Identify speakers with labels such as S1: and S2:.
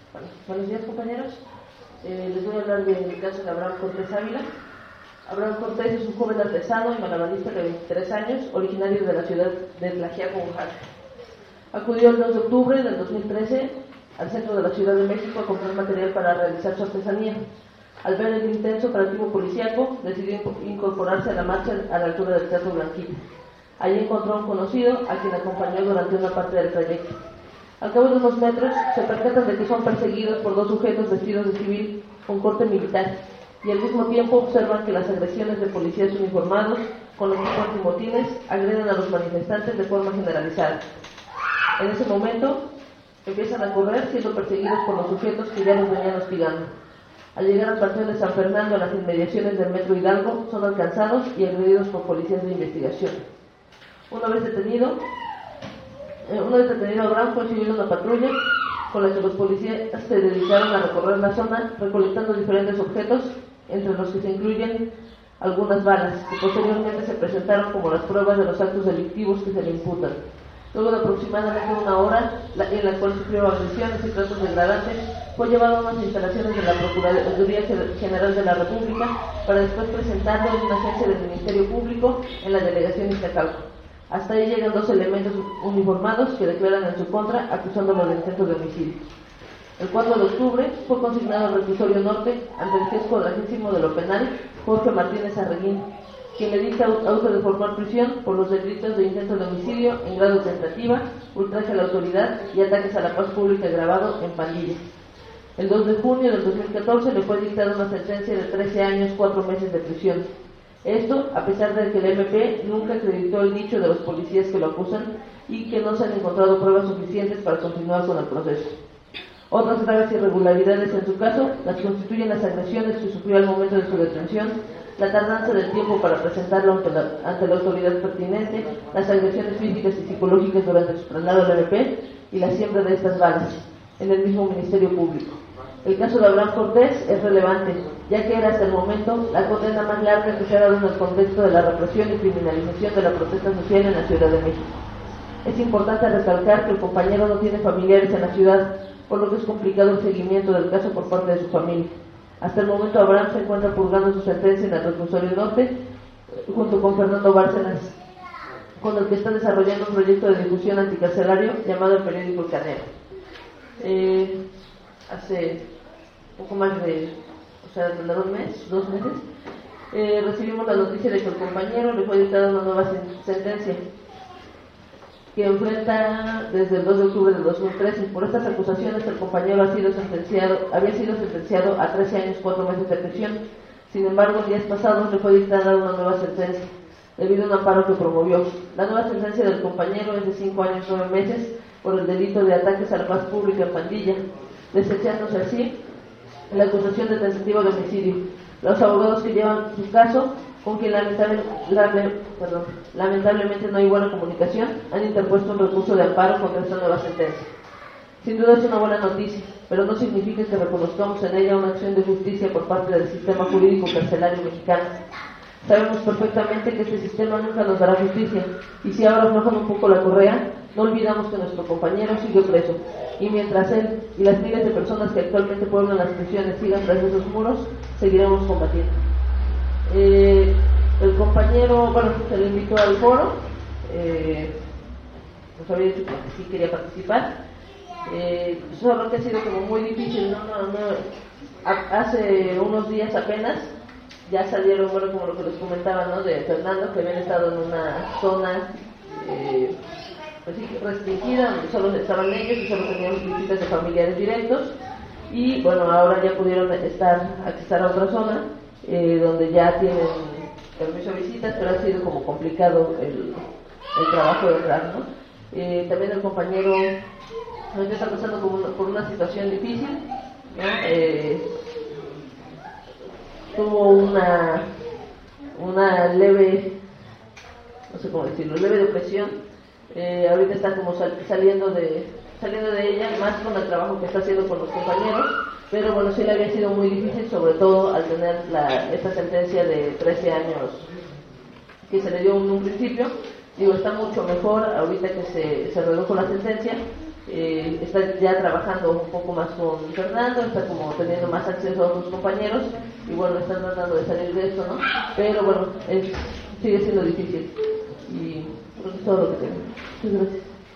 S1: Buenos días, compañeros. Les voy a hablar del caso de Abraham Cortés Ávila. Abraham Cortés es un joven artesano y malabarista de 23 años, originario de la ciudad de Tlaxiaco, Oaxaca. Acudió el 2 de octubre del 2013 al centro de la Ciudad de México a comprar material para realizar su artesanía. Al ver el intenso operativo policíaco, decidió incorporarse a la marcha a la altura del Teatro Blanquita. Allí encontró a un conocido, a quien acompañó durante una parte del trayecto. Al cabo de unos metros, se percatan de que son perseguidos por dos sujetos vestidos de civil con corte militar, y al mismo tiempo observan que las agresiones de policías uniformados con equipo antimotines agreden a los manifestantes de forma generalizada. En ese momento, empiezan a correr siendo perseguidos por los sujetos que ya los venían hostigando. Al llegar al panteón de San Fernando, a las inmediaciones del Metro Hidalgo, son alcanzados y agredidos por policías de investigación. Una vez detenido, Abraham fue subido a una patrulla con la que los policías se dedicaron a recorrer la zona recolectando diferentes objetos, entre los que se incluyen algunas balas, que posteriormente se presentaron como las pruebas de los actos delictivos que se le imputan. Luego de aproximadamente una hora, en la cual sufrió agresiones y tratos degradantes, fue llevado a unas instalaciones de la Procuraduría General de la República para después presentarlo en una agencia del Ministerio Público en la delegación Iztacalco. Hasta ahí llegan dos elementos uniformados que declaran en su contra, acusándolo de intento de homicidio. El 4 de octubre fue consignado al reclusorio norte ante el juez cuadragésimo de lo penal, Jorge Martínez Arreguín, quien le dicta auto de formar prisión por los delitos de intento de homicidio en grado de tentativa, ultraje a la autoridad y ataques a la paz pública agravado en pandilla. El 2 de junio del 2014 le fue dictada una sentencia de 13 años, 4 meses de prisión. Esto, a pesar de que el MP nunca acreditó el dicho de los policías que lo acusan y que no se han encontrado pruebas suficientes para continuar con el proceso. Otras graves irregularidades en su caso las constituyen las agresiones que sufrió al momento de su detención, la tardanza del tiempo para presentarlo ante la autoridad pertinente, las agresiones físicas y psicológicas durante su traslado al MP y la siembra de estas balas en el mismo Ministerio Público. El caso de Abraham Cortés es relevante, ya que era hasta el momento la condena más larga que se ha dado en el contexto de la represión y criminalización de la protesta social en la Ciudad de México. Es importante recalcar que el compañero no tiene familiares en la ciudad, por lo que es complicado el seguimiento del caso por parte de su familia. Hasta el momento Abraham se encuentra purgando su sentencia en el reclusorio norte, junto con Fernando Bárcenas, con el que está desarrollando un proyecto de difusión anticarcelario llamado el periódico El Canero. Hace poco más de, dos meses, recibimos la noticia de que el compañero le fue dictada una nueva sentencia que enfrenta desde el 2 de octubre del 2013. Por estas acusaciones, el compañero había sido sentenciado a 13 años, 4 meses de prisión. Sin embargo, días pasados le fue dictada una nueva sentencia, debido a un amparo que promovió. La nueva sentencia del compañero es de 5 años, 9 meses, por el delito de ataques a la paz pública en pandilla, desechándose así la acusación de tentativa de homicidio. Los abogados que llevan su caso, con quien lamentablemente no hay buena comunicación, han interpuesto un recurso de amparo contra esta nueva sentencia. Sin duda es una buena noticia, pero no significa que reconozcamos en ella una acción de justicia por parte del sistema jurídico carcelario mexicano. Sabemos perfectamente que este sistema nunca nos dará justicia, y si ahora aflojan un poco la correa, no olvidamos que nuestro compañero sigue preso, y mientras él y las miles de personas que actualmente pueblan las prisiones sigan tras esos muros, seguiremos combatiendo. El compañero, se le invitó al foro, nos había dicho que sí quería participar, solo que ha sido como muy difícil, hace unos días apenas ya salieron, como lo que les comentaba, ¿no?, de Fernando, que habían estado en una zona restringida, donde solo estaban ellos y solo tenían visitas de familiares directos, y ahora ya pudieron accesar a otra zona, donde ya tienen permiso de visitas, pero ha sido como complicado el trabajo de entrar, ¿no? También el compañero está pasando por una situación difícil, ¿no? Tuvo una leve, leve depresión. Ahorita está como saliendo de ella, más con el trabajo que está haciendo con los compañeros, pero sí le había sido muy difícil, sobre todo al tener esta sentencia de 13 años que se le dio en un principio. Está mucho mejor ahorita que se redujo la sentencia, está ya trabajando un poco más con Fernando, está como teniendo más acceso a otros compañeros y bueno, están tratando de salir de esto, ¿no? Pero bueno, sigue siendo difícil y creo que es todo lo que tengo. Muchas gracias.